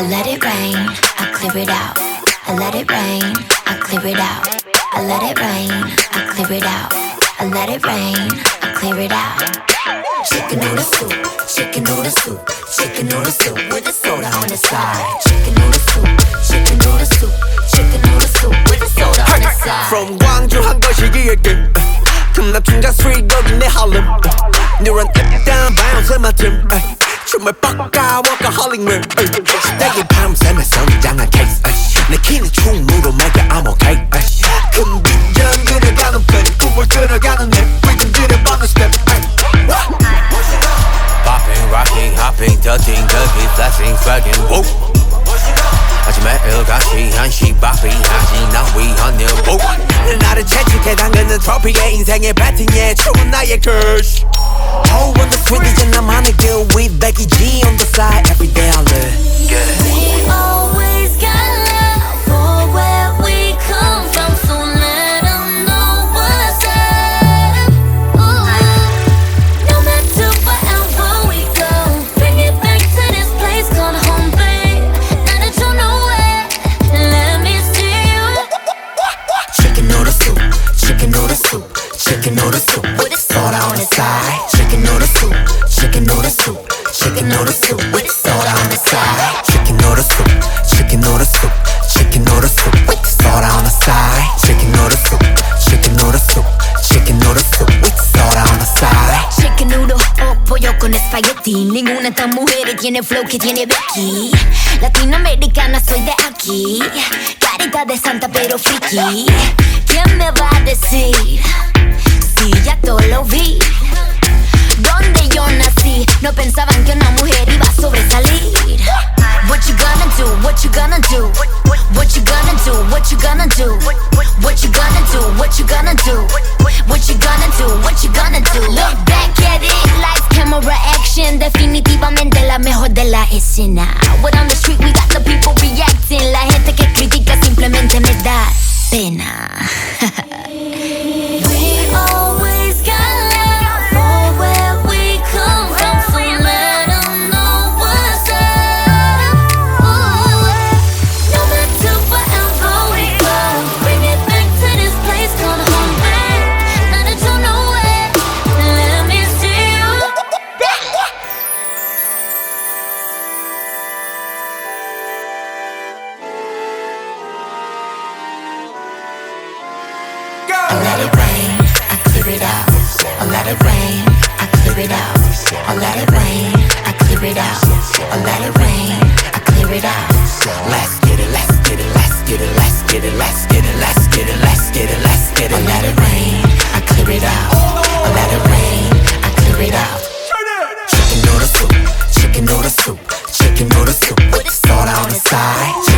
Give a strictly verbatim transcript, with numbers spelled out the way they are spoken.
I let it rain, I clear it out. I let it rain, I clear it out. I let it rain, I clear it out. I let it rain, I clear it out. Chicken noodle soup, chicken noodle soup, chicken noodle soup with a soda on the side. Chicken noodle soup, chicken noodle soup, chicken noodle soup with a soda on the side. From 광주 한 거시기에 금납 충전 스트리트 여기 내 할렘 누런 입단 바운스 맡음 춤을 뻑까 워커홀릭 물 시대의 밤샘에 성장한 케이스 내 키는 충무로 make I'm okay 큰 비전 그려가는 펜 꿈을 들어가는 내 리듬 들여보는 스텝 Popping, rocking, hopping, touching, ducking, flashing, swagging, whoa 아주 매일같이 한시 바삐 하지 난 위헌일 whoa 나를 채찍해 당근은 트로피의 인생의 배팅에 추운 나의 curse Oh, on the sweet 이제 나만의 길 with Becky G on the side every day I live yeah. We always got love for where we come from, so let them know what's up. Ooh. No matter wherever we go, bring it back to this place called home, babe. Now that you know it, let me see you. Chicken noodle soup, chicken noodle soup, chicken noodle soup with soda on the side. Chicken noodle soup, chicken noodle soup, chicken noodle soup with soda on the side. Chicken noodle soup, chicken noodle soup, chicken noodle soup with soda on the side. Chicken noodle soup, chicken noodle soup, chicken noodle soup with soda on the side. Chicken noodle o pollo con espagueti. Ninguna de estas mujeres tiene flow que tiene Becky. Latinoamericana soy de aquí. Carita de santa pero friki. ¿Quién me va a decir? Si ya todo lo vi. Donde yo nací, no pensaban que una mujer iba a sobresalir. What you gonna do? What you gonna do? What you gonna do? What you gonna do? What you gonna do? What you gonna do? What you gonna do? What you gonna do? Look back at it, lights, camera, action. Definitivamente la mejor de la escena. We're on the street, we got the people reacting. La gente que critica simplemente me da pena. We always got love for where we come from, so let them know what's up. Ooh. No matter wherever we go, bring it back to this place called home, babe. Now that you know it, let me see you. I let it rain, I clear it out. I let it rain, I clear it out. I let it rain, I clear it out. I let it rain, I clear it out. Let's get it, let's get it, let's get it, let's get it, let's get it, let's get it, let's get it, let's get it. I let it rain, I clear it out. I let it rain, I clear it out. Chicken noodle soup, chicken noodle soup, chicken noodle soup with soda on the side.